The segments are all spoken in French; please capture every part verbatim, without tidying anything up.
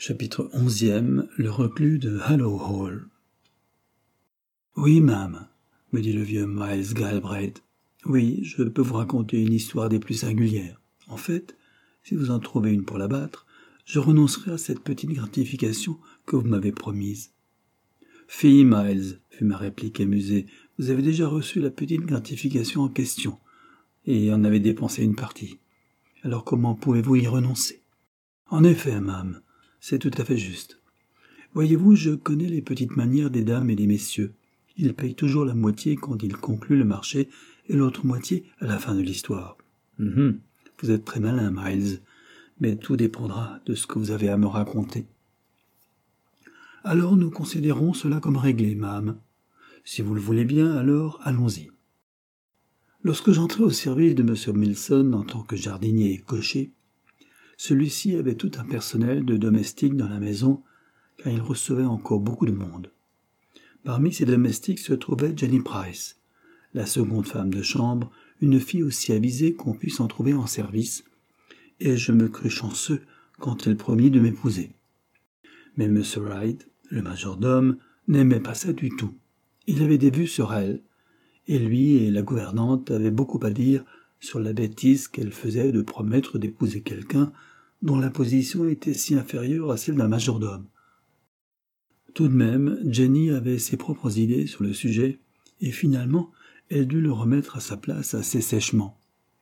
Chapitre onzième. Le reclus de Hallow Hall. « Oui, ma'am, me dit le vieux Miles Galbraith. Oui, je peux vous raconter une histoire des plus singulières. En fait, si vous en trouvez une pour la battre, je renoncerai à cette petite gratification que vous m'avez promise. »« Fi, Miles, fut ma réplique amusée, vous avez déjà reçu la petite gratification en question, et en avez dépensé une partie. Alors comment pouvez-vous y renoncer ? » ?»« En effet, ma'am, c'est tout à fait juste. Voyez-vous, je connais les petites manières des dames et des messieurs. Ils payent toujours la moitié quand ils concluent le marché et l'autre moitié à la fin de l'histoire. Mm-hmm. Vous êtes très malin, Miles, mais tout dépendra de ce que vous avez à me raconter. »« Alors nous considérons cela comme réglé, ma'am. Si vous le voulez bien, alors allons-y. Lorsque j'entrai au service de M. Milson en tant que jardinier et cocher, celui-ci avait tout un personnel de domestiques dans la maison, car il recevait encore beaucoup de monde. Parmi ces domestiques se trouvait Jenny Price, la seconde femme de chambre, une fille aussi avisée qu'on puisse en trouver en service, et je me crus chanceux quand elle promit de m'épouser. Mais M. Wright, le majordome, n'aimait pas ça du tout. Il avait des vues sur elle, et lui et la gouvernante avaient beaucoup à dire sur la bêtise qu'elle faisait de promettre d'épouser quelqu'un dont la position était si inférieure à celle d'un majordome. Tout de même, Jenny avait ses propres idées sur le sujet, et finalement, elle dut le remettre à sa place assez sèchement.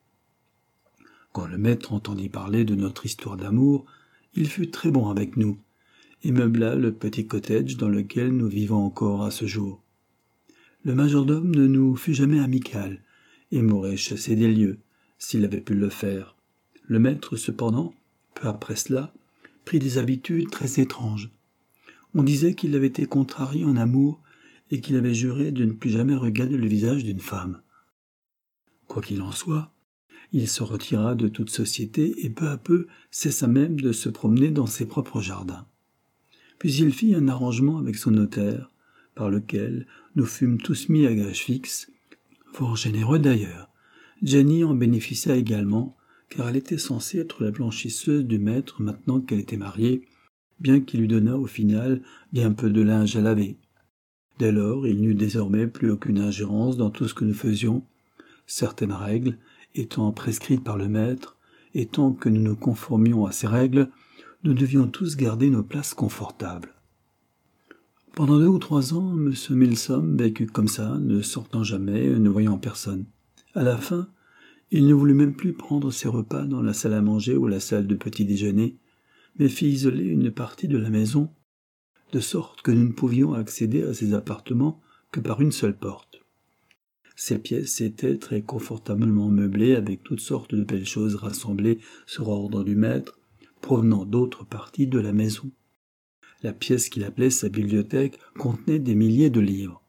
Quand le maître entendit parler de notre histoire d'amour, il fut très bon avec nous, et meubla le petit cottage dans lequel nous vivons encore à ce jour. Le majordome ne nous fut jamais amical, et m'aurait chassé des lieux, s'il avait pu le faire. Le maître, cependant, peu après cela, prit des habitudes très étranges. On disait qu'il avait été contrarié en amour et qu'il avait juré de ne plus jamais regarder le visage d'une femme. Quoi qu'il en soit, il se retira de toute société et peu à peu cessa même de se promener dans ses propres jardins. Puis il fit un arrangement avec son notaire, par lequel nous fûmes tous mis à gage fixe, fort généreux d'ailleurs. Jenny en bénéficia également, car elle était censée être la blanchisseuse du maître maintenant qu'elle était mariée, bien qu'il lui donnât au final bien peu de linge à laver. Dès lors, il n'eut désormais plus aucune ingérence dans tout ce que nous faisions, certaines règles étant prescrites par le maître, et tant que nous nous conformions à ces règles, nous devions tous garder nos places confortables. Pendant deux ou trois ans, M. Milsom vécut comme ça, ne sortant jamais, ne voyant personne. À la fin, il ne voulut même plus prendre ses repas dans la salle à manger ou la salle de petit déjeuner, mais fit isoler une partie de la maison, de sorte que nous ne pouvions accéder à ses appartements que par une seule porte. Ces pièces étaient très confortablement meublées avec toutes sortes de belles choses rassemblées sur ordre du maître, provenant d'autres parties de la maison. La pièce qu'il appelait sa bibliothèque contenait des milliers de livres.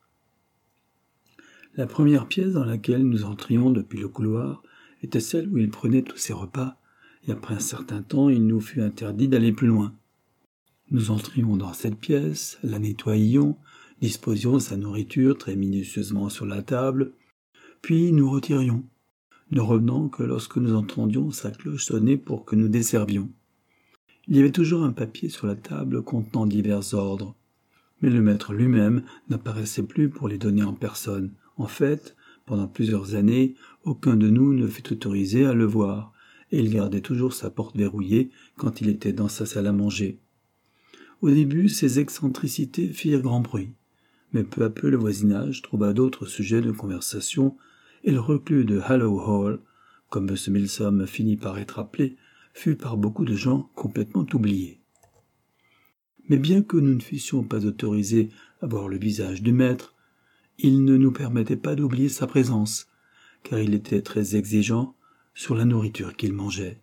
La première pièce dans laquelle nous entrions depuis le couloir était celle où il prenait tous ses repas, et après un certain temps, il nous fut interdit d'aller plus loin. Nous entrions dans cette pièce, la nettoyions, disposions sa nourriture très minutieusement sur la table, puis nous retirions, ne revenant que lorsque nous entendions sa cloche sonner pour que nous desservions. Il y avait toujours un papier sur la table contenant divers ordres, mais le maître lui-même n'apparaissait plus pour les donner en personne. En fait, pendant plusieurs années, aucun de nous ne fut autorisé à le voir, et il gardait toujours sa porte verrouillée quand il était dans sa salle à manger. Au début, ces excentricités firent grand bruit, mais peu à peu le voisinage trouva d'autres sujets de conversation, et le reclus de Hallow Hall, comme M. Milsom finit par être appelé, fut par beaucoup de gens complètement oublié. Mais bien que nous ne fussions pas autorisés à voir le visage du maître, il ne nous permettait pas d'oublier sa présence, car il était très exigeant sur la nourriture qu'il mangeait.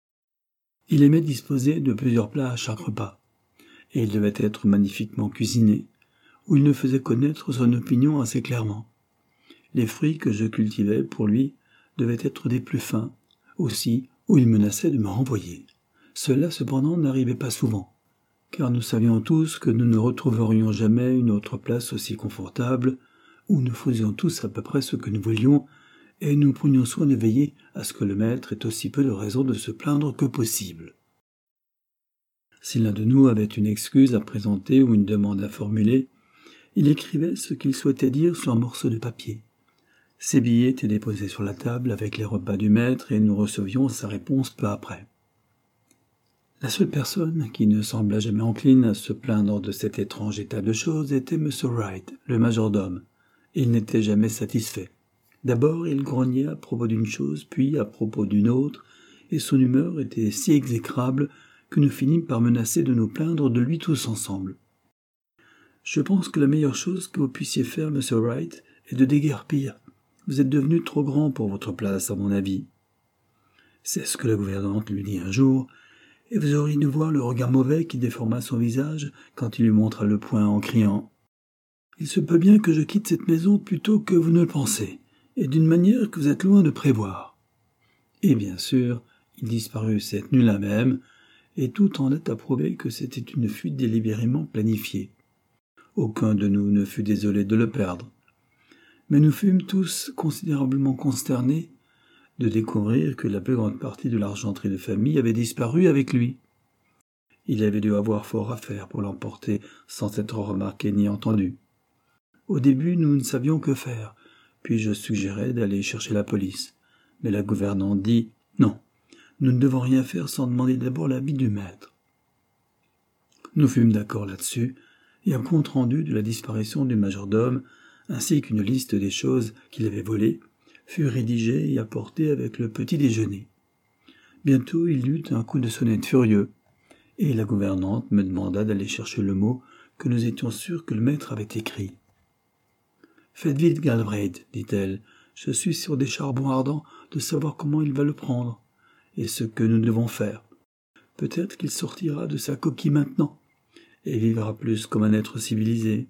Il aimait disposer de plusieurs plats à chaque repas, et il devait être magnifiquement cuisiné, où il ne faisait connaître son opinion assez clairement. Les fruits que je cultivais pour lui devaient être des plus fins, aussi où il menaçait de me renvoyer. Cela cependant n'arrivait pas souvent, car nous savions tous que nous ne retrouverions jamais une autre place aussi confortable, où nous faisions tous à peu près ce que nous voulions, et nous prenions soin de veiller à ce que le maître ait aussi peu de raisons de se plaindre que possible. Si l'un de nous avait une excuse à présenter ou une demande à formuler, il écrivait ce qu'il souhaitait dire sur un morceau de papier. Ces billets étaient déposés sur la table avec les repas du maître et nous recevions sa réponse peu après. La seule personne qui ne sembla jamais encline à se plaindre de cet étrange état de choses était M. Wright, le majordome. Il n'était jamais satisfait. D'abord, il grognait à propos d'une chose, puis à propos d'une autre, et son humeur était si exécrable que nous finîmes par menacer de nous plaindre de lui tous ensemble. Je pense que la meilleure chose que vous puissiez faire, M. Wright, est de déguerpir. Vous êtes devenu trop grand pour votre place, à mon avis. C'est ce que la gouvernante lui dit un jour, et vous auriez dû voir le regard mauvais qui déforma son visage quand il lui montra le poing en criant « Il se peut bien que je quitte cette maison plus tôt que vous ne le pensez, et d'une manière que vous êtes loin de prévoir. » Et bien sûr, il disparut cette nuit-là même, et tout en est à prouver que c'était une fuite délibérément planifiée. Aucun de nous ne fut désolé de le perdre. Mais nous fûmes tous considérablement consternés de découvrir que la plus grande partie de l'argenterie de famille avait disparu avec lui. Il avait dû avoir fort à faire pour l'emporter sans être remarqué ni entendu. Au début, nous ne savions que faire, puis je suggérai d'aller chercher la police. Mais la gouvernante dit « Non, nous ne devons rien faire sans demander d'abord l'avis du maître. » Nous fûmes d'accord là-dessus, et un compte-rendu de la disparition du majordome, ainsi qu'une liste des choses qu'il avait volées, fut rédigé et apporté avec le petit déjeuner. Bientôt il y eut un coup de sonnette furieux, et la gouvernante me demanda d'aller chercher le mot que nous étions sûrs que le maître avait écrit. « Faites vite, Galbraith, dit-elle, je suis sur des charbons ardents de savoir comment il va le prendre, et ce que nous devons faire. Peut-être qu'il sortira de sa coquille maintenant, et vivra plus comme un être civilisé.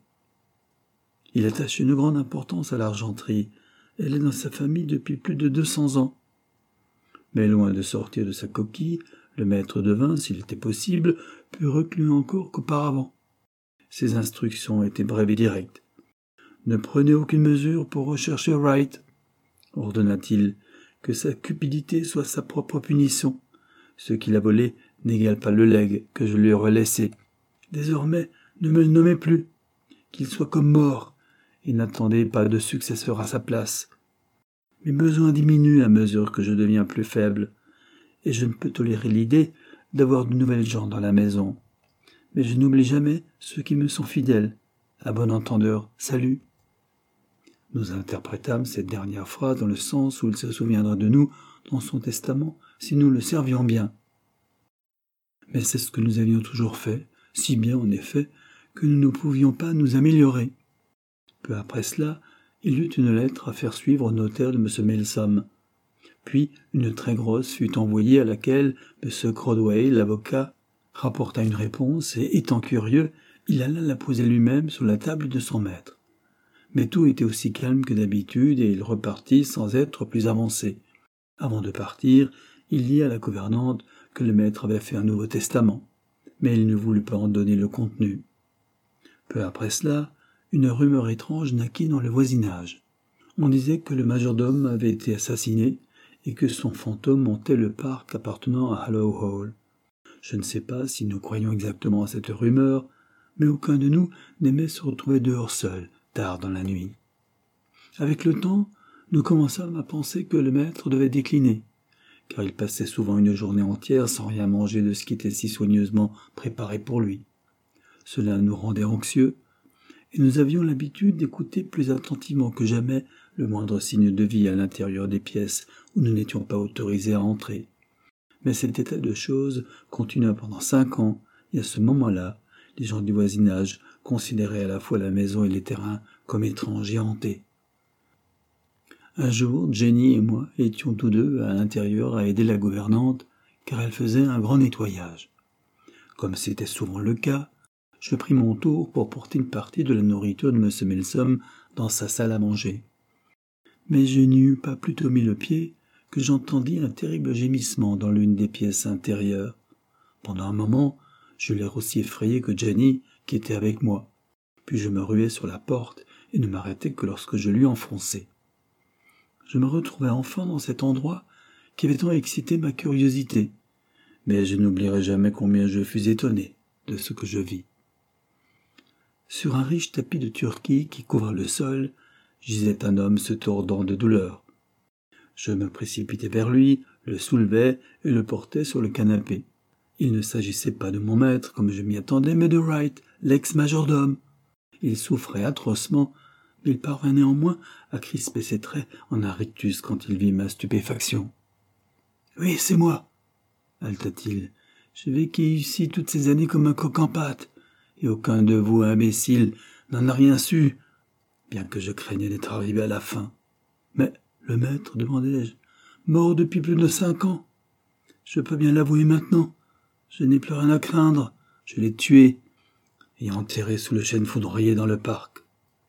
Il attache une grande importance à l'argenterie. Elle est dans sa famille depuis plus de deux cents ans. Mais loin de sortir de sa coquille, le maître de vin, s'il était possible, put reculer encore qu'auparavant. Ses instructions étaient brèves et directes. « Ne prenez aucune mesure pour rechercher Wright, » ordonna-t-il, « que sa cupidité soit sa propre punition. Ce qu'il a volé n'égale pas le legs que je lui aurais laissé. Désormais, ne me le nommez plus. Qu'il soit comme mort, et n'attendez pas de successeur à sa place. Mes besoins diminuent à mesure que je deviens plus faible, et je ne peux tolérer l'idée d'avoir de nouvelles gens dans la maison. Mais je n'oublie jamais ceux qui me sont fidèles. À bon entendeur, salut. » Nous interprétâmes cette dernière phrase dans le sens où il se souviendra de nous dans son testament si nous le servions bien. Mais c'est ce que nous avions toujours fait, si bien en effet que nous ne pouvions pas nous améliorer. Peu après cela, il y eut une lettre à faire suivre au notaire de M. Milsom. Puis une très grosse fut envoyée à laquelle M. Crodway, l'avocat, rapporta une réponse et, étant curieux, il alla la poser lui-même sur la table de son maître. Mais tout était aussi calme que d'habitude et il repartit sans être plus avancé. Avant de partir, il dit à la gouvernante que le maître avait fait un nouveau testament, mais il ne voulut pas en donner le contenu. Peu après cela, une rumeur étrange naquit dans le voisinage. On disait que le majordome avait été assassiné et que son fantôme hantait le parc appartenant à Hallow Hall. Je ne sais pas si nous croyons exactement à cette rumeur, mais aucun de nous n'aimait se retrouver dehors seul, tard dans la nuit. Avec le temps, nous commençâmes à penser que le maître devait décliner, car il passait souvent une journée entière sans rien manger de ce qui était si soigneusement préparé pour lui. Cela nous rendait anxieux, et nous avions l'habitude d'écouter plus attentivement que jamais le moindre signe de vie à l'intérieur des pièces où nous n'étions pas autorisés à entrer. Mais cet état de choses continua pendant cinq ans, et à ce moment-là, les gens du voisinage considéraient à la fois la maison et les terrains comme étranges et hantés. Un jour, Jenny et moi étions tous deux à l'intérieur à aider la gouvernante, car elle faisait un grand nettoyage. Comme c'était souvent le cas, je pris mon tour pour porter une partie de la nourriture de M. Milsom dans sa salle à manger. Mais je n'y eus pas plutôt mis le pied que j'entendis un terrible gémissement dans l'une des pièces intérieures. Pendant un moment, je l'air aussi effrayé que Jenny, qui était avec moi. Puis je me ruai sur la porte et ne m'arrêtai que lorsque je l'eus enfoncée. Je me retrouvai enfin dans cet endroit qui avait tant excité ma curiosité, mais je n'oublierai jamais combien je fus étonné de ce que je vis. Sur un riche tapis de Turquie qui couvrait le sol, gisait un homme se tordant de douleur. Je me précipitai vers lui, le soulevai et le portai sur le canapé. Il ne s'agissait pas de mon maître, comme je m'y attendais, mais de Wright, l'ex-majordome. Il souffrait atrocement, mais il parvint néanmoins à crisper ses traits en un rictus quand il vit ma stupéfaction. « Oui, c'est moi, » haleta-t-il. « J'ai vécu ici toutes ces années comme un coq en pâte, et aucun de vous, imbéciles, n'en a rien su, bien que je craignais d'être arrivé à la fin. Mais le maître, demandai-je, mort depuis plus de cinq ans. Je peux bien l'avouer maintenant. Je n'ai plus rien à craindre. Je l'ai tué et enterré sous le chêne foudroyé dans le parc. »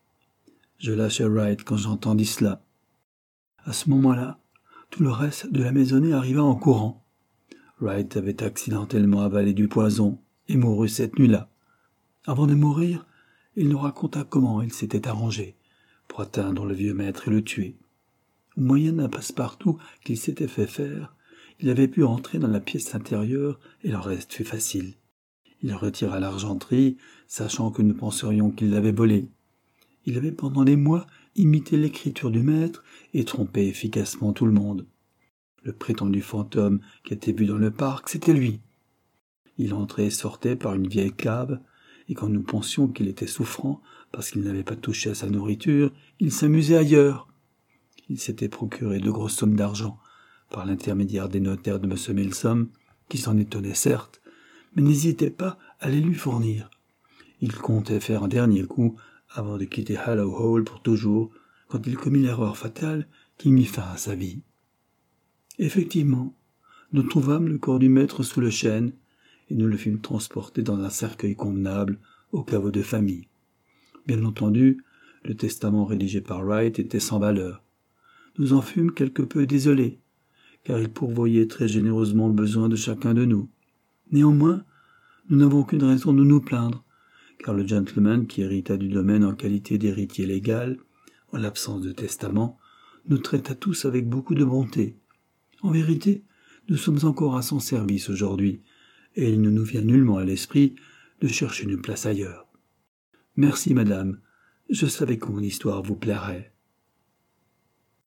Je lâchai Wright quand j'entendis cela. À ce moment-là, tout le reste de la maisonnée arriva en courant. Wright avait accidentellement avalé du poison et mourut cette nuit-là. Avant de mourir, il nous raconta comment il s'était arrangé pour atteindre le vieux maître et le tuer. Au moyen d'un passe-partout qu'il s'était fait faire, il avait pu entrer dans la pièce intérieure et le reste fut facile. Il retira l'argenterie, sachant que nous penserions qu'il l'avait volée. Il avait pendant des mois imité l'écriture du maître et trompé efficacement tout le monde. Le prétendu fantôme qui était vu dans le parc, c'était lui. Il entrait et sortait par une vieille cave, et quand nous pensions qu'il était souffrant parce qu'il n'avait pas touché à sa nourriture, il s'amusait ailleurs. Il s'était procuré de grosses sommes d'argent par l'intermédiaire des notaires de M. Milsom, qui s'en étonnaient certes, mais n'hésitait pas à les lui fournir. Il comptait faire un dernier coup avant de quitter Hallow Hall pour toujours, quand il commit l'erreur fatale qui mit fin à sa vie. Effectivement, nous trouvâmes le corps du maître sous le chêne, et nous le fîmes transporter dans un cercueil convenable au caveau de famille. Bien entendu, le testament rédigé par Wright était sans valeur. Nous en fûmes quelque peu désolés, car il pourvoyait très généreusement le besoin de chacun de nous. Néanmoins, nous n'avons aucune raison de nous plaindre, car le gentleman qui hérita du domaine en qualité d'héritier légal, en l'absence de testament, nous traita tous avec beaucoup de bonté. En vérité, nous sommes encore à son service aujourd'hui, et il ne nous vient nullement à l'esprit de chercher une place ailleurs. Merci, madame, je savais que mon histoire vous plairait.